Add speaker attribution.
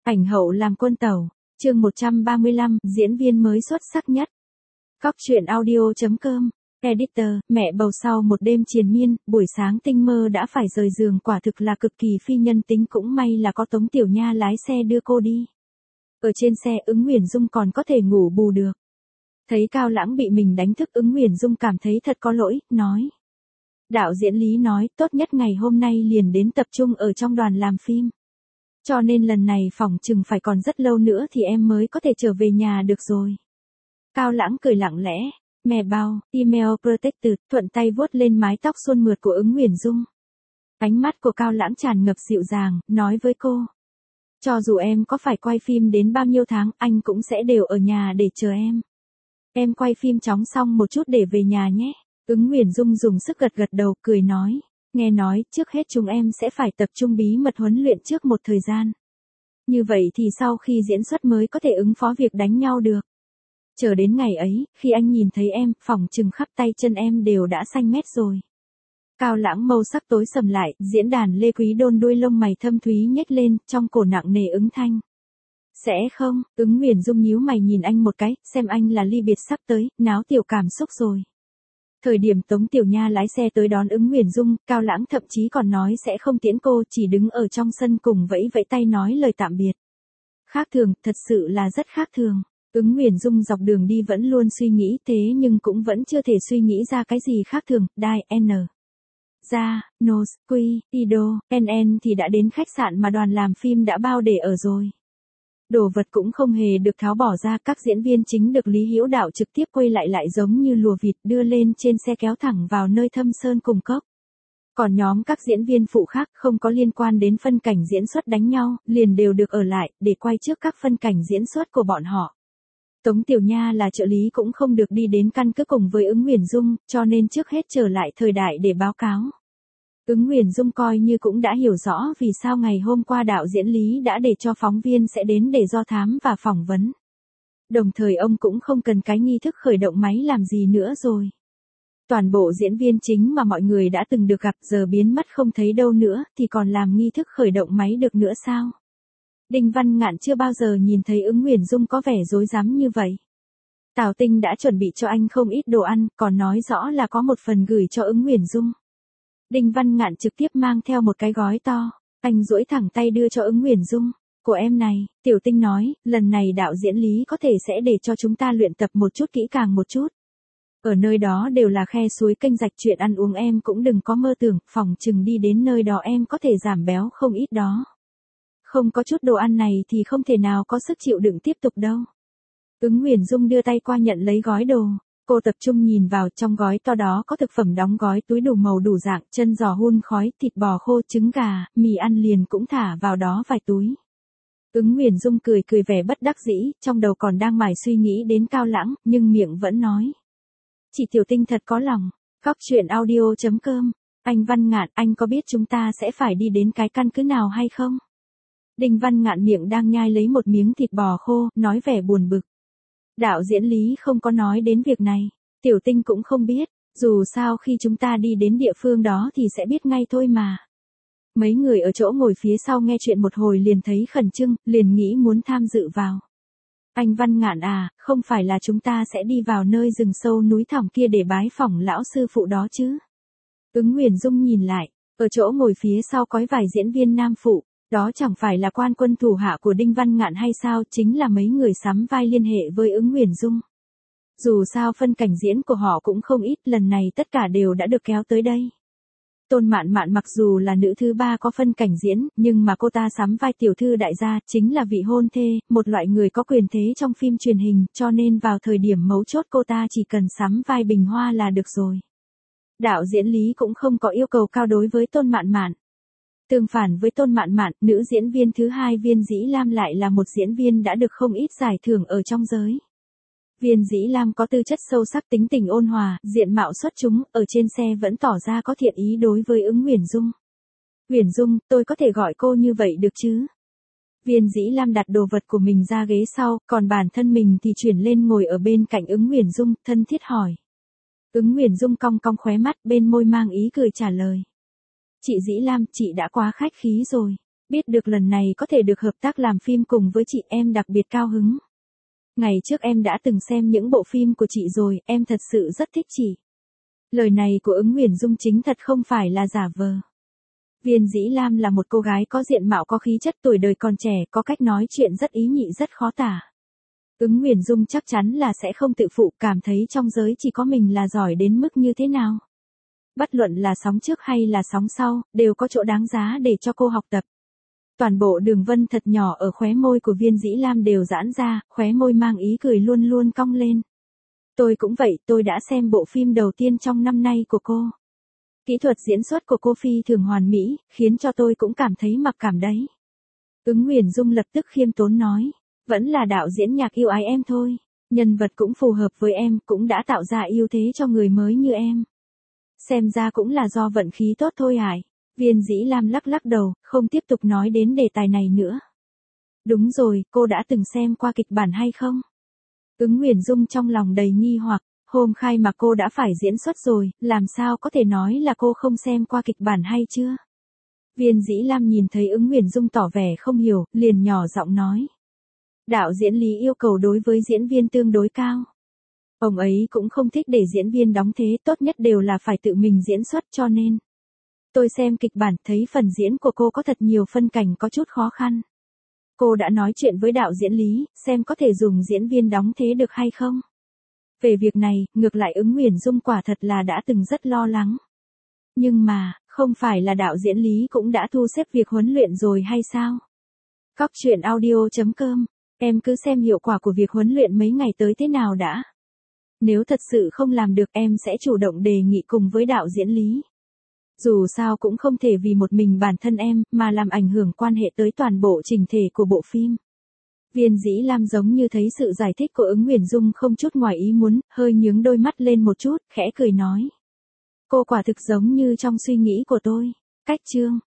Speaker 1: Ảnh hậu làm quân tẩu, chương 135, diễn viên mới xuất sắc nhất. Cóc truyện audio.com, editor, mẹ bầu sau một đêm triền miên, buổi sáng tinh mơ đã phải rời giường, quả thực là cực kỳ phi nhân tính, cũng may là có Tống Tiểu Nha lái xe đưa cô đi. Ở trên xe Ứng Uyển Dung còn có thể ngủ bù được. Thấy Cao Lãng bị mình đánh thức, Ứng Uyển Dung cảm thấy thật có lỗi, nói. Đạo diễn Lý nói, tốt nhất ngày hôm nay liền đến tập trung ở trong đoàn làm phim. Cho nên lần này phỏng chừng phải còn rất lâu nữa thì em mới có thể trở về nhà được rồi. Cao Lãng cười lặng lẽ, mè bao, email protected, thuận tay vuốt lên mái tóc suôn mượt của Ứng Uyển Dung. Ánh mắt của Cao Lãng tràn ngập dịu dàng, nói với cô. Cho dù em có phải quay phim đến bao nhiêu tháng, anh cũng sẽ đều ở nhà để chờ em. Em quay phim chóng xong một chút để về nhà nhé. Ứng Uyển Dung dùng sức gật gật đầu, cười nói. Nghe nói, trước hết chúng em sẽ phải tập trung bí mật huấn luyện trước một thời gian. Như vậy thì sau khi diễn xuất mới có thể ứng phó việc đánh nhau được. Chờ đến ngày ấy, khi anh nhìn thấy em, phỏng chừng khắp tay chân em đều đã xanh mét rồi. Cao Lãng màu sắc tối sầm lại, diễn đàn Lê Quý Đôn đuôi lông mày thâm thúy nhếch lên, trong cổ nặng nề ứng thanh. Sẽ không, Ứng Uyển Dung nhíu mày nhìn anh một cái, xem anh là ly biệt sắp tới, náo tiểu cảm xúc rồi. Thời điểm Tống Tiểu Nha lái xe tới đón Ứng Uyển Dung, Cao Lãng thậm chí còn nói sẽ không tiễn cô, chỉ đứng ở trong sân cùng vẫy vẫy tay nói lời tạm biệt. Khác thường, thật sự là rất khác thường. Ứng Uyển Dung dọc đường đi vẫn luôn suy nghĩ, thế nhưng cũng vẫn chưa thể suy nghĩ ra cái gì khác thường. Đai N. Ra, Nos, Quy, Ido, NN thì đã đến khách sạn mà đoàn làm phim đã bao để ở rồi. Đồ vật cũng không hề được tháo bỏ ra, các diễn viên chính được Lý Hữu Đạo trực tiếp quay lại giống như lùa vịt đưa lên trên xe kéo thẳng vào nơi thâm sơn cùng cốc. Còn nhóm các diễn viên phụ khác không có liên quan đến phân cảnh diễn xuất đánh nhau, liền đều được ở lại, để quay trước các phân cảnh diễn xuất của bọn họ. Tống Tiểu Nha là trợ lý cũng không được đi đến căn cứ cùng với Ứng Uyển Dung, cho nên trước hết trở lại thời đại để báo cáo. Ứng Uyển Dung coi như cũng đã hiểu rõ vì sao ngày hôm qua đạo diễn Lý đã để cho phóng viên sẽ đến để do thám và phỏng vấn. Đồng thời ông cũng không cần cái nghi thức khởi động máy làm gì nữa rồi. Toàn bộ diễn viên chính mà mọi người đã từng được gặp giờ biến mất không thấy đâu nữa, thì còn làm nghi thức khởi động máy được nữa sao? Đinh Văn Ngạn chưa bao giờ nhìn thấy Ứng Uyển Dung có vẻ rối rắm như vậy. Tào Tinh đã chuẩn bị cho anh không ít đồ ăn, còn nói rõ là có một phần gửi cho Ứng Uyển Dung. Đinh Văn Ngạn trực tiếp mang theo một cái gói to, anh duỗi thẳng tay đưa cho Ứng Uyển Dung. Của em này, Tiểu Tinh nói, lần này đạo diễn Lý có thể sẽ để cho chúng ta luyện tập một chút kỹ càng một chút. Ở nơi đó đều là khe suối kênh rạch, chuyện ăn uống em cũng đừng có mơ tưởng, phòng chừng đi đến nơi đó em có thể giảm béo không ít đó. Không có chút đồ ăn này thì không thể nào có sức chịu đựng tiếp tục đâu. Ứng Uyển Dung đưa tay qua nhận lấy gói đồ. Cô tập trung nhìn vào, trong gói to đó có thực phẩm đóng gói túi đủ màu đủ dạng, chân giò hun khói, thịt bò khô, trứng gà, mì ăn liền cũng thả vào đó vài túi. Ứng Uyển Dung cười vẻ bất đắc dĩ, trong đầu còn đang mải suy nghĩ đến Cao Lãng, nhưng miệng vẫn nói. Chị Tiểu Tinh thật có lòng. Cóc truyện audio.com, anh Văn Ngạn, anh có biết chúng ta sẽ phải đi đến cái căn cứ nào hay không? Đinh Văn Ngạn miệng đang nhai lấy một miếng thịt bò khô, nói vẻ buồn bực. Đạo diễn Lý không có nói đến việc này, Tiểu Tinh cũng không biết, dù sao khi chúng ta đi đến địa phương đó thì sẽ biết ngay thôi mà. Mấy người ở chỗ ngồi phía sau nghe chuyện một hồi liền thấy khẩn trương, liền nghĩ muốn tham dự vào. Anh Văn Ngạn à, không phải là chúng ta sẽ đi vào nơi rừng sâu núi thẳm kia để bái phỏng lão sư phụ đó chứ? Ứng Uyển Dung nhìn lại, ở chỗ ngồi phía sau có vài diễn viên nam phụ. Đó chẳng phải là quan quân thủ hạ của Đinh Văn Ngạn hay sao, chính là mấy người sắm vai liên hệ với Ứng Uyển Dung. Dù sao phân cảnh diễn của họ cũng không ít, lần này tất cả đều đã được kéo tới đây. Tôn Mạn Mạn mặc dù là nữ thứ ba có phân cảnh diễn, nhưng mà cô ta sắm vai tiểu thư đại gia, chính là vị hôn thê, một loại người có quyền thế trong phim truyền hình, cho nên vào thời điểm mấu chốt cô ta chỉ cần sắm vai Bình Hoa là được rồi. Đạo diễn Lý cũng không có yêu cầu cao đối với Tôn Mạn Mạn. Tương phản với Tôn Mạn Mạn, nữ diễn viên thứ hai Viên Dĩ Lam lại là một diễn viên đã được không ít giải thưởng ở trong giới. Viên Dĩ Lam có tư chất sâu sắc, tính tình ôn hòa, diện mạo xuất chúng, ở trên xe vẫn tỏ ra có thiện ý đối với Ứng Uyển Dung. Uyển Dung, tôi có thể gọi cô như vậy được chứ? Viên Dĩ Lam đặt đồ vật của mình ra ghế sau, còn bản thân mình thì chuyển lên ngồi ở bên cạnh Ứng Uyển Dung, thân thiết hỏi. Ứng Uyển Dung cong cong khóe mắt, bên môi mang ý cười trả lời. Chị Dĩ Lam, chị đã quá khách khí rồi. Biết được lần này có thể được hợp tác làm phim cùng với chị em đặc biệt cao hứng. Ngày trước em đã từng xem những bộ phim của chị rồi, em thật sự rất thích chị. Lời này của Ứng Huyền Dung chính thật không phải là giả vờ. Viên Dĩ Lam là một cô gái có diện mạo có khí chất, tuổi đời còn trẻ, có cách nói chuyện rất ý nhị, rất khó tả. Ứng Huyền Dung chắc chắn là sẽ không tự phụ, cảm thấy trong giới chỉ có mình là giỏi đến mức như thế nào. Bất luận là sóng trước hay là sóng sau, đều có chỗ đáng giá để cho cô học tập. Toàn bộ đường vân thật nhỏ ở khóe môi của Viên Dĩ Lam đều giãn ra, khóe môi mang ý cười luôn luôn cong lên. Tôi cũng vậy, tôi đã xem bộ phim đầu tiên trong năm nay của cô. Kỹ thuật diễn xuất của cô phi thường hoàn mỹ, khiến cho tôi cũng cảm thấy mặc cảm đấy. Ứng Huyền Dung lập tức khiêm tốn nói, vẫn là đạo diễn Nhạc yêu ái em thôi. Nhân vật cũng phù hợp với em, cũng đã tạo ra ưu thế cho người mới như em. Xem ra cũng là do vận khí tốt thôi ải. Viên Dĩ Lam lắc lắc đầu, không tiếp tục nói đến đề tài này nữa. Đúng rồi, cô đã từng xem qua kịch bản hay không? Ứng Huyền Dung trong lòng đầy nghi hoặc, hôm khai mạc cô đã phải diễn xuất rồi, làm sao có thể nói là cô không xem qua kịch bản hay chưa? Viên Dĩ Lam nhìn thấy Ứng Huyền Dung tỏ vẻ không hiểu, liền nhỏ giọng nói. Đạo diễn Lý yêu cầu đối với diễn viên tương đối cao. Ông ấy cũng không thích để diễn viên đóng thế, tốt nhất đều là phải tự mình diễn xuất, cho nên. Tôi xem kịch bản thấy phần diễn của cô có thật nhiều phân cảnh có chút khó khăn. Cô đã nói chuyện với đạo diễn Lý, xem có thể dùng diễn viên đóng thế được hay không. Về việc này, ngược lại Ứng Huyền Dung quả thật là đã từng rất lo lắng. Nhưng mà, không phải là đạo diễn Lý cũng đã thu xếp việc huấn luyện rồi hay sao? Cóc truyện audio.com, em cứ xem hiệu quả của việc huấn luyện mấy ngày tới thế nào đã. Nếu thật sự không làm được em sẽ chủ động đề nghị cùng với đạo diễn Lý. Dù sao cũng không thể vì một mình bản thân em mà làm ảnh hưởng quan hệ tới toàn bộ chỉnh thể của bộ phim. Viên Dĩ Lam giống như thấy sự giải thích của Ứng Huyền Dung không chút ngoài ý muốn, hơi nhướng đôi mắt lên một chút, khẽ cười nói. Cô quả thực giống như trong suy nghĩ của tôi. Cách chương